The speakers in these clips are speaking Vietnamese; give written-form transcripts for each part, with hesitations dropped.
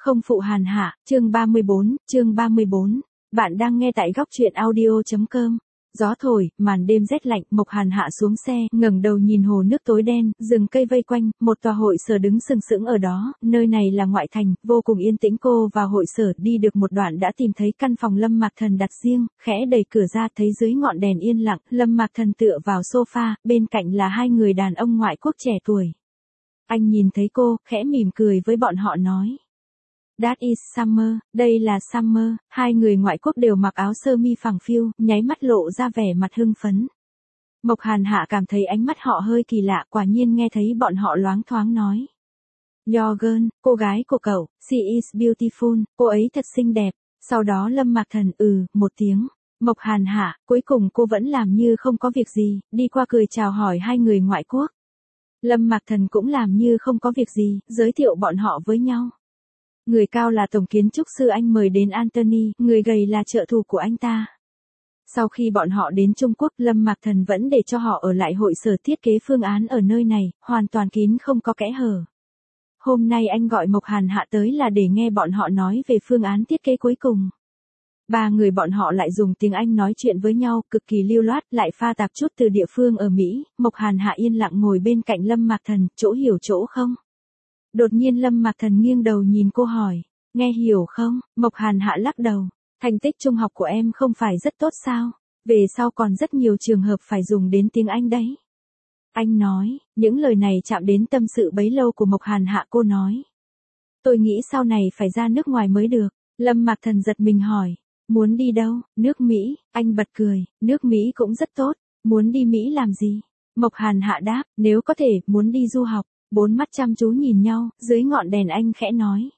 Không phụ hàn hạ, chương 34. Bạn đang nghe tại góc truyện audio.com. Gió thổi, màn đêm rét lạnh, Mộc Hàn hạ xuống xe, ngẩng đầu nhìn hồ nước tối đen, rừng cây vây quanh, một tòa hội sở đứng sừng sững ở đó, nơi này là ngoại thành, vô cùng yên tĩnh. Cô vào hội sở, đi được một đoạn đã tìm thấy căn phòng Lâm Mạc Thần đặt riêng, khẽ đẩy cửa ra thấy dưới ngọn đèn yên lặng, Lâm Mạc Thần tựa vào sofa, bên cạnh là hai người đàn ông ngoại quốc trẻ tuổi. Anh nhìn thấy cô, khẽ mỉm cười với bọn họ nói. That is Summer, đây là Summer. Hai người ngoại quốc đều mặc áo sơ mi phẳng phiu, nháy mắt lộ ra vẻ mặt hưng phấn. Mộc Hàn hạ cảm thấy ánh mắt họ hơi kỳ lạ, quả nhiên nghe thấy bọn họ loáng thoáng nói. Your girl, cô gái của cậu, she is beautiful, cô ấy thật xinh đẹp. Sau đó Lâm Mạc Thần một tiếng. Mộc Hàn hạ, cuối cùng cô vẫn làm như không có việc gì, đi qua cười chào hỏi hai người ngoại quốc. Lâm Mạc Thần cũng làm như không có việc gì, giới thiệu bọn họ với nhau. Người cao là tổng kiến trúc sư anh mời đến Anthony, người gầy là trợ thủ của anh ta. Sau khi bọn họ đến Trung Quốc, Lâm Mạc Thần vẫn để cho họ ở lại hội sở thiết kế phương án ở nơi này, hoàn toàn kín không có kẽ hở. Hôm nay anh gọi Mộc Hàn hạ tới là để nghe bọn họ nói về phương án thiết kế cuối cùng. Ba người bọn họ lại dùng tiếng Anh nói chuyện với nhau, cực kỳ lưu loát, lại pha tạp chút từ địa phương ở Mỹ. Mộc Hàn hạ yên lặng ngồi bên cạnh Lâm Mạc Thần, chỗ hiểu chỗ không. Đột nhiên Lâm Mạc Thần nghiêng đầu nhìn cô hỏi, nghe hiểu không? Mộc Hàn hạ lắc đầu, thành tích trung học của em không phải rất tốt sao? Về sau còn rất nhiều trường hợp phải dùng đến tiếng Anh đấy. Anh nói, những lời này chạm đến tâm sự bấy lâu của Mộc Hàn hạ. Cô nói, tôi nghĩ sau này phải ra nước ngoài mới được. Lâm Mạc Thần giật mình hỏi, muốn đi đâu? Nước Mỹ. Anh bật cười, nước Mỹ cũng rất tốt. Muốn đi Mỹ làm gì? Mộc Hàn hạ đáp, nếu có thể, muốn đi du học. Bốn mắt chăm chú nhìn nhau, dưới ngọn đèn anh khẽ nói.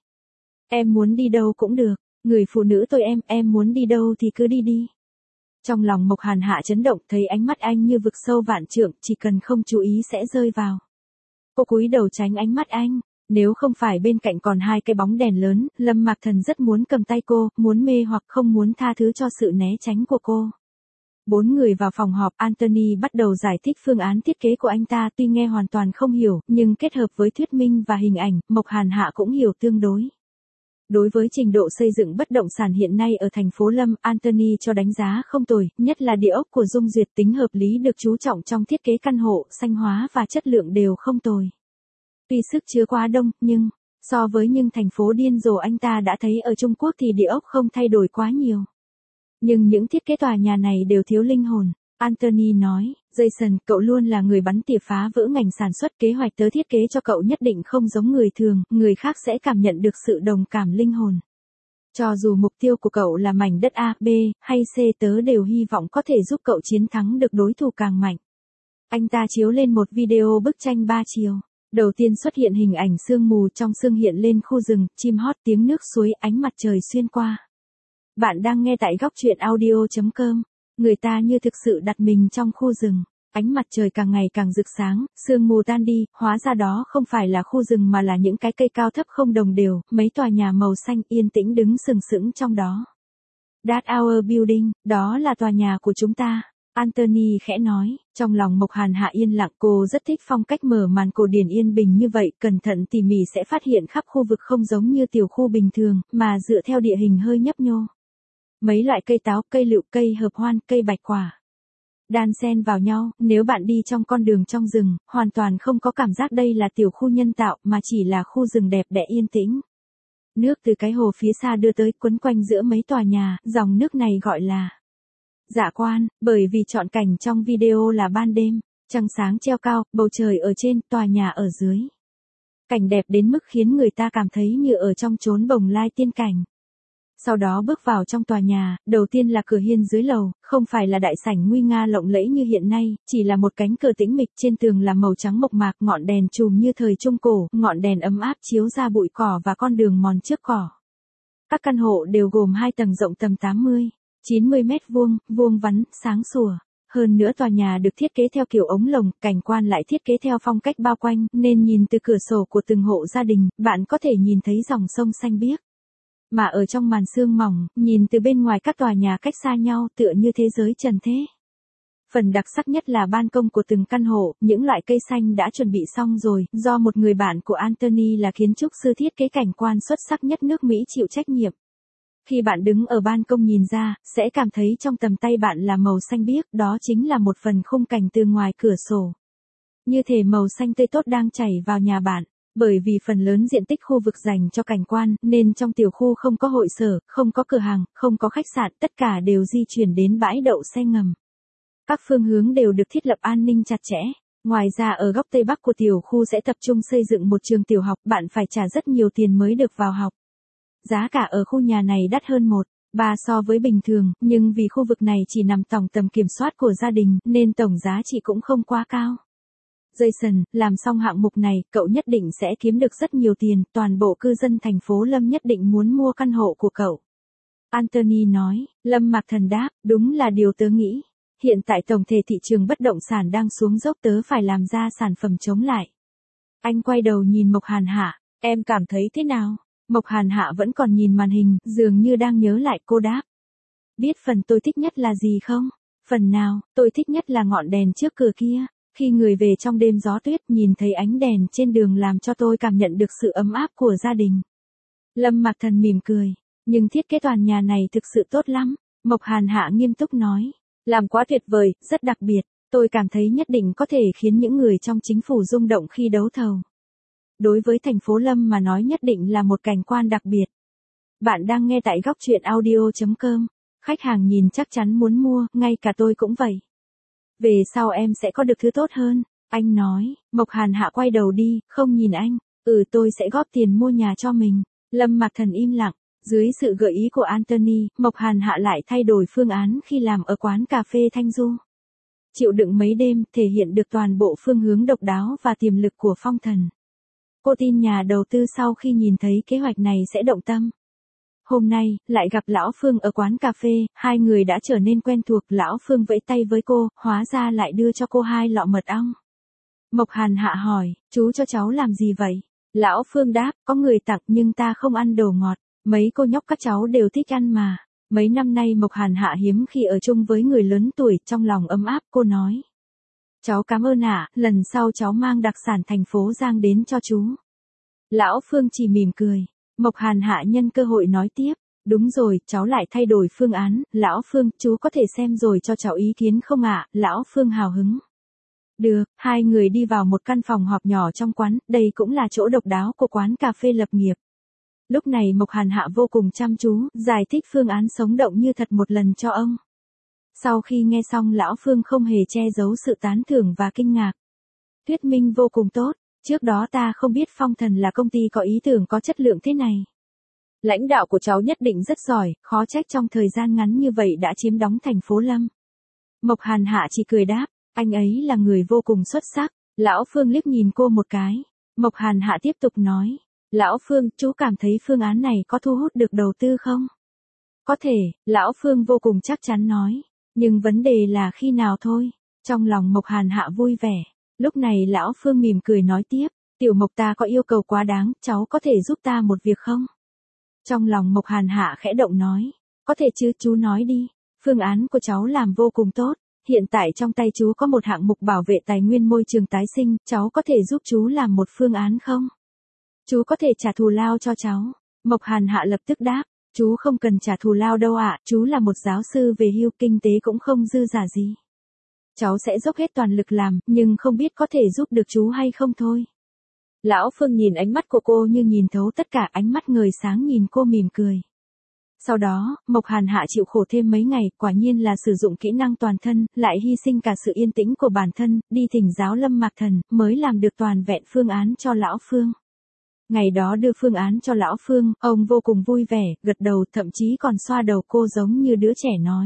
Em muốn đi đâu cũng được, người phụ nữ tôi em muốn đi đâu thì cứ đi đi. Trong lòng Mộc Hàn hạ chấn động, thấy ánh mắt anh như vực sâu vạn trượng, chỉ cần không chú ý sẽ rơi vào. Cô cúi đầu tránh ánh mắt anh, nếu không phải bên cạnh còn hai cái bóng đèn lớn, Lâm Mạc Thần rất muốn cầm tay cô, muốn mê hoặc không muốn tha thứ cho sự né tránh của cô. Bốn người vào phòng họp, Anthony bắt đầu giải thích phương án thiết kế của anh ta, tuy nghe hoàn toàn không hiểu, nhưng kết hợp với thuyết minh và hình ảnh, Mộc Hàn hạ cũng hiểu tương đối. Đối với trình độ xây dựng bất động sản hiện nay ở thành phố Lâm, Anthony cho đánh giá không tồi, nhất là địa ốc của Dung Duyệt, tính hợp lý được chú trọng trong thiết kế căn hộ, xanh hóa và chất lượng đều không tồi. Tuy sức chứa quá đông, nhưng so với những thành phố điên rồ anh ta đã thấy ở Trung Quốc thì địa ốc không thay đổi quá nhiều. Nhưng những thiết kế tòa nhà này đều thiếu linh hồn. Anthony nói, Jason, cậu luôn là người bắn tỉa phá vỡ ngành sản xuất, kế hoạch tớ thiết kế cho cậu nhất định không giống người thường, người khác sẽ cảm nhận được sự đồng cảm linh hồn. Cho dù mục tiêu của cậu là mảnh đất A, B, hay C, tớ đều hy vọng có thể giúp cậu chiến thắng được đối thủ càng mạnh. Anh ta chiếu lên một video bức tranh 3 chiều. Đầu tiên xuất hiện hình ảnh sương mù, trong sương hiện lên khu rừng, chim hót, tiếng nước suối, ánh mặt trời xuyên qua. Bạn đang nghe tại góc truyện audio.com. Người ta như thực sự đặt mình trong khu rừng. Ánh mặt trời càng ngày càng rực sáng, sương mù tan đi, hóa ra đó không phải là khu rừng mà là những cái cây cao thấp không đồng đều, mấy tòa nhà màu xanh yên tĩnh đứng sừng sững trong đó. That our building, đó là tòa nhà của chúng ta. Anthony khẽ nói, trong lòng Mộc Hàn hạ yên lặng, cô rất thích phong cách mở màn cổ điển yên bình như vậy, cẩn thận tỉ mỉ sẽ phát hiện khắp khu vực không giống như tiểu khu bình thường, mà dựa theo địa hình hơi nhấp nhô. Mấy loại cây táo, cây lựu, cây hợp hoan, cây bạch quả đan xen vào nhau, nếu bạn đi trong con đường trong rừng, hoàn toàn không có cảm giác đây là tiểu khu nhân tạo, mà chỉ là khu rừng đẹp đẽ yên tĩnh. Nước từ cái hồ phía xa đưa tới, quấn quanh giữa mấy tòa nhà, dòng nước này gọi là Dạ Quan, bởi vì chọn cảnh trong video là ban đêm, trăng sáng treo cao, bầu trời ở trên, tòa nhà ở dưới. Cảnh đẹp đến mức khiến người ta cảm thấy như ở trong chốn bồng lai tiên cảnh. Sau đó bước vào trong tòa nhà, đầu tiên là cửa hiên dưới lầu, không phải là đại sảnh nguy nga lộng lẫy như hiện nay, chỉ là một cánh cửa tĩnh mịch, trên tường là màu trắng mộc mạc, ngọn đèn chùm như thời Trung Cổ, ngọn đèn ấm áp chiếu ra bụi cỏ và con đường mòn trước cỏ. Các căn hộ đều gồm 2 tầng rộng tầm 80-90 mét vuông, vuông vắn, sáng sủa. Hơn nữa tòa nhà được thiết kế theo kiểu ống lồng, cảnh quan lại thiết kế theo phong cách bao quanh, nên nhìn từ cửa sổ của từng hộ gia đình, bạn có thể nhìn thấy dòng sông xanh biếc. Mà ở trong màn sương mỏng, nhìn từ bên ngoài các tòa nhà cách xa nhau tựa như thế giới trần thế. Phần đặc sắc nhất là ban công của từng căn hộ, những loại cây xanh đã chuẩn bị xong rồi, do một người bạn của Anthony là kiến trúc sư thiết kế cảnh quan xuất sắc nhất nước Mỹ chịu trách nhiệm. Khi bạn đứng ở ban công nhìn ra, sẽ cảm thấy trong tầm tay bạn là màu xanh biếc, đó chính là một phần khung cảnh từ ngoài cửa sổ. Như thể màu xanh tươi tốt đang chảy vào nhà bạn. Bởi vì phần lớn diện tích khu vực dành cho cảnh quan, nên trong tiểu khu không có hội sở, không có cửa hàng, không có khách sạn, tất cả đều di chuyển đến bãi đậu xe ngầm. Các phương hướng đều được thiết lập an ninh chặt chẽ. Ngoài ra ở góc Tây Bắc của tiểu khu sẽ tập trung xây dựng một trường tiểu học, bạn phải trả rất nhiều tiền mới được vào học. Giá cả ở khu nhà này đắt hơn 1,3 so với bình thường, nhưng vì khu vực này chỉ nằm tổng tầm kiểm soát của gia đình, nên tổng giá trị cũng không quá cao. Jason, làm xong hạng mục này, cậu nhất định sẽ kiếm được rất nhiều tiền, toàn bộ cư dân thành phố Lâm nhất định muốn mua căn hộ của cậu. Anthony nói, Lâm Mạc Thần đáp, đúng là điều tớ nghĩ. Hiện tại tổng thể thị trường bất động sản đang xuống dốc, tớ phải làm ra sản phẩm chống lại. Anh quay đầu nhìn Mộc Hàn Hạ, em cảm thấy thế nào? Mộc Hàn Hạ vẫn còn nhìn màn hình, dường như đang nhớ lại. Cô đáp. Biết phần tôi thích nhất là gì không? Phần nào? Tôi thích nhất là ngọn đèn trước cửa kia. Khi người về trong đêm gió tuyết, nhìn thấy ánh đèn trên đường làm cho tôi cảm nhận được sự ấm áp của gia đình. Lâm Mạc Thần mỉm cười. Nhưng thiết kế tòa nhà này thực sự tốt lắm. Mộc Hàn Hạ nghiêm túc nói. Làm quá tuyệt vời, rất đặc biệt. Tôi cảm thấy nhất định có thể khiến những người trong chính phủ rung động khi đấu thầu. Đối với thành phố Lâm mà nói nhất định là một cảnh quan đặc biệt. Bạn đang nghe tại góc truyện audio.com. Khách hàng nhìn chắc chắn muốn mua, ngay cả tôi cũng vậy. Về sau em sẽ có được thứ tốt hơn, anh nói. Mộc Hàn Hạ quay đầu đi, không nhìn anh. Tôi sẽ góp tiền mua nhà cho mình. Lâm Mạc Thần im lặng. Dưới sự gợi ý của Anthony, Mộc Hàn Hạ lại thay đổi phương án khi làm ở quán cà phê Thanh Du. Chịu đựng mấy đêm, thể hiện được toàn bộ phương hướng độc đáo và tiềm lực của Phong Thần. Cô tin nhà đầu tư sau khi nhìn thấy kế hoạch này sẽ động tâm. Hôm nay, lại gặp Lão Phương ở quán cà phê, hai người đã trở nên quen thuộc. Lão Phương vẫy tay với cô, hóa ra lại đưa cho cô 2 lọ mật ong. Mộc Hàn Hạ hỏi, chú cho cháu làm gì vậy? Lão Phương đáp, có người tặng nhưng ta không ăn đồ ngọt. Mấy cô nhóc các cháu đều thích ăn mà. Mấy năm nay Mộc Hàn Hạ hiếm khi ở chung với người lớn tuổi, trong lòng ấm áp. Cô nói, cháu cảm ơn ạ, lần sau cháu mang đặc sản thành phố Giang đến cho chú. Lão Phương chỉ mỉm cười. Mộc Hàn Hạ nhân cơ hội nói tiếp, đúng rồi, cháu lại thay đổi phương án. Lão Phương, chú có thể xem rồi cho cháu ý kiến không ạ? Lão Phương hào hứng. Được, hai người đi vào một căn phòng họp nhỏ trong quán, đây cũng là chỗ độc đáo của quán cà phê lập nghiệp. Lúc này Mộc Hàn Hạ vô cùng chăm chú, giải thích phương án sống động như thật một lần cho ông. Sau khi nghe xong, Lão Phương không hề che giấu sự tán thưởng và kinh ngạc. Thuyết minh vô cùng tốt, trước đó ta không biết Phong Thần là công ty có ý tưởng có chất lượng thế này. Lãnh đạo của cháu nhất định rất giỏi, khó trách trong thời gian ngắn như vậy đã chiếm đóng thành phố Lâm. Mộc Hàn Hạ chỉ cười đáp, anh ấy là người vô cùng xuất sắc. Lão Phương liếc nhìn cô một cái. Mộc Hàn Hạ tiếp tục nói, Lão Phương, chú cảm thấy phương án này có thu hút được đầu tư không? Có thể, Lão Phương vô cùng chắc chắn nói. Nhưng vấn đề là khi nào thôi. Trong lòng Mộc Hàn Hạ vui vẻ. Lúc này Lão Phương mỉm cười nói tiếp. Tiểu Mộc, ta có yêu cầu quá đáng, cháu có thể giúp ta một việc không? Trong lòng Mộc Hàn Hạ khẽ động nói. Có thể chứ, chú nói đi. Phương án của cháu làm vô cùng tốt. Hiện tại trong tay chú có một hạng mục bảo vệ tài nguyên môi trường tái sinh. Cháu có thể giúp chú làm một phương án không? Chú có thể trả thù lao cho cháu. Mộc Hàn Hạ lập tức đáp. Chú không cần trả thù lao đâu ạ, chú là một giáo sư về hưu, kinh tế cũng không dư giả gì. Cháu sẽ dốc hết toàn lực làm, nhưng không biết có thể giúp được chú hay không thôi. Lão Phương nhìn ánh mắt của cô như nhìn thấu tất cả, ánh mắt ngời sáng nhìn cô mỉm cười. Sau đó, Mộc Hàn Hạ chịu khổ thêm mấy ngày, quả nhiên là sử dụng kỹ năng toàn thân, lại hy sinh cả sự yên tĩnh của bản thân, đi thỉnh giáo Lâm Mạc Thần, mới làm được toàn vẹn phương án cho Lão Phương. Ngày đó đưa phương án cho Lão Phương, ông vô cùng vui vẻ, gật đầu, thậm chí còn xoa đầu cô giống như đứa trẻ nói.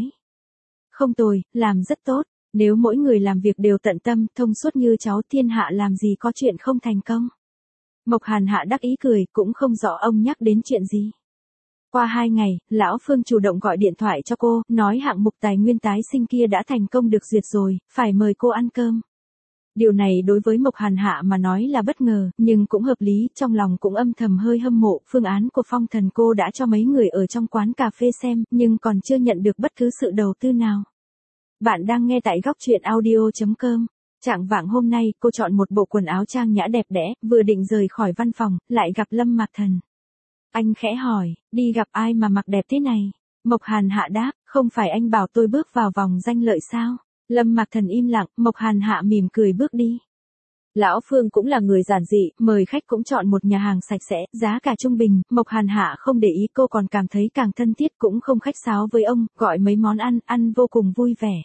Không tồi, làm rất tốt, nếu mỗi người làm việc đều tận tâm, thông suốt như cháu, thiên hạ làm gì có chuyện không thành công. Mộc Hàn Hạ đắc ý cười, cũng không rõ ông nhắc đến chuyện gì. Qua 2 ngày, Lão Phương chủ động gọi điện thoại cho cô, nói hạng mục tài nguyên tái sinh kia đã thành công được duyệt rồi, phải mời cô ăn cơm. Điều này đối với Mộc Hàn Hạ mà nói là bất ngờ, nhưng cũng hợp lý, trong lòng cũng âm thầm hơi hâm mộ. Phương án của Phong Thần cô đã cho mấy người ở trong quán cà phê xem, nhưng còn chưa nhận được bất cứ sự đầu tư nào. Bạn đang nghe tại góc truyện audio.com. Trạng vạng hôm nay, cô chọn một bộ quần áo trang nhã đẹp đẽ, vừa định rời khỏi văn phòng, lại gặp Lâm Mạc Thần. Anh khẽ hỏi, đi gặp ai mà mặc đẹp thế này? Mộc Hàn Hạ đáp, không phải anh bảo tôi bước vào vòng danh lợi sao? Lâm Mạc Thần im lặng, Mộc Hàn Hạ mỉm cười bước đi. Lão Phương cũng là người giản dị, mời khách cũng chọn một nhà hàng sạch sẽ, giá cả trung bình, Mộc Hàn Hạ không để ý, cô còn cảm thấy càng thân thiết, cũng không khách sáo với ông, gọi mấy món ăn vô cùng vui vẻ.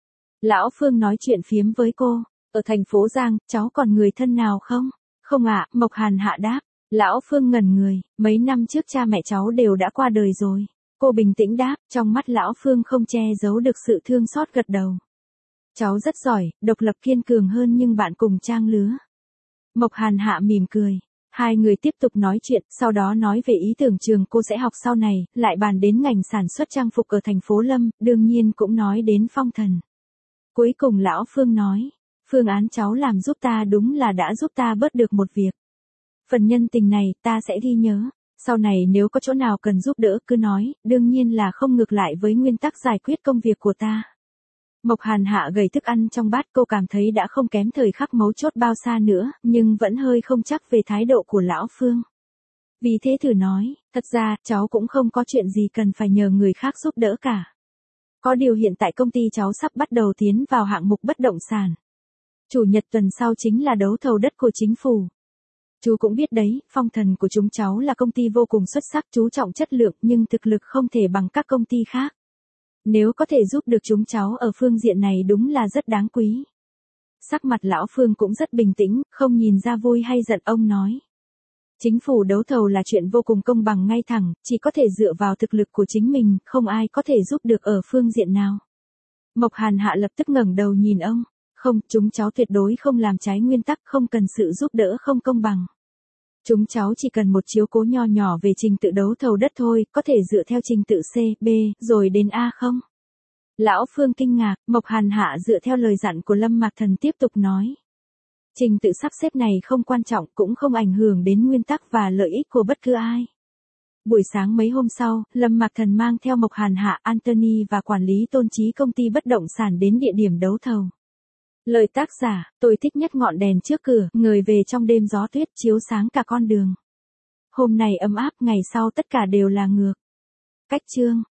Lão Phương nói chuyện phiếm với cô, ở thành phố Giang, cháu còn người thân nào không? Không ạ, Mộc Hàn Hạ đáp. Lão Phương ngẩn người, mấy năm trước cha mẹ cháu đều đã qua đời rồi. Cô bình tĩnh đáp, trong mắt Lão Phương không che giấu được sự thương xót, gật đầu. Cháu rất giỏi, độc lập kiên cường hơn nhưng bạn cùng trang lứa. Mộc Hàn Hạ mỉm cười. Hai người tiếp tục nói chuyện, sau đó nói về ý tưởng trường cô sẽ học sau này, lại bàn đến ngành sản xuất trang phục ở thành phố Lâm, đương nhiên cũng nói đến Phong Thần. Cuối cùng Lão Phương nói, phương án cháu làm giúp ta đúng là đã giúp ta bớt được một việc. Phần nhân tình này ta sẽ ghi nhớ, sau này nếu có chỗ nào cần giúp đỡ cứ nói, đương nhiên là không ngược lại với nguyên tắc giải quyết công việc của ta. Mộc Hàn Hạ gầy thức ăn trong bát, cô cảm thấy đã không kém thời khắc mấu chốt bao xa nữa, nhưng vẫn hơi không chắc về thái độ của Lão Phương. Vì thế thử nói, thật ra, cháu cũng không có chuyện gì cần phải nhờ người khác giúp đỡ cả. Có điều hiện tại công ty cháu sắp bắt đầu tiến vào hạng mục bất động sản. Chủ nhật tuần sau chính là đấu thầu đất của chính phủ. Chú cũng biết đấy, Phong Thần của chúng cháu là công ty vô cùng xuất sắc, chú trọng chất lượng nhưng thực lực không thể bằng các công ty khác. Nếu có thể giúp được chúng cháu ở phương diện này đúng là rất đáng quý. Sắc mặt Lão Phương cũng rất bình tĩnh, không nhìn ra vui hay giận, ông nói. Chính phủ đấu thầu là chuyện vô cùng công bằng ngay thẳng, chỉ có thể dựa vào thực lực của chính mình, không ai có thể giúp được ở phương diện nào. Mộc Hàn Hạ lập tức ngẩng đầu nhìn ông. Không, chúng cháu tuyệt đối không làm trái nguyên tắc, không cần sự giúp đỡ không công bằng. Chúng cháu chỉ cần một chiếu cố nho nhỏ về trình tự đấu thầu đất thôi, có thể dựa theo trình tự C, B, rồi đến A không? Lão Phương kinh ngạc, Mộc Hàn Hạ dựa theo lời dặn của Lâm Mạc Thần tiếp tục nói. Trình tự sắp xếp này không quan trọng, cũng không ảnh hưởng đến nguyên tắc và lợi ích của bất cứ ai. Buổi sáng mấy hôm sau, Lâm Mạc Thần mang theo Mộc Hàn Hạ, Anthony và quản lý Tôn Chí công ty bất động sản đến địa điểm đấu thầu. Lời tác giả, tôi thích nhất ngọn đèn trước cửa, người về trong đêm gió tuyết chiếu sáng cả con đường. Hôm nay ấm áp, ngày sau tất cả đều là ngược. Cách chương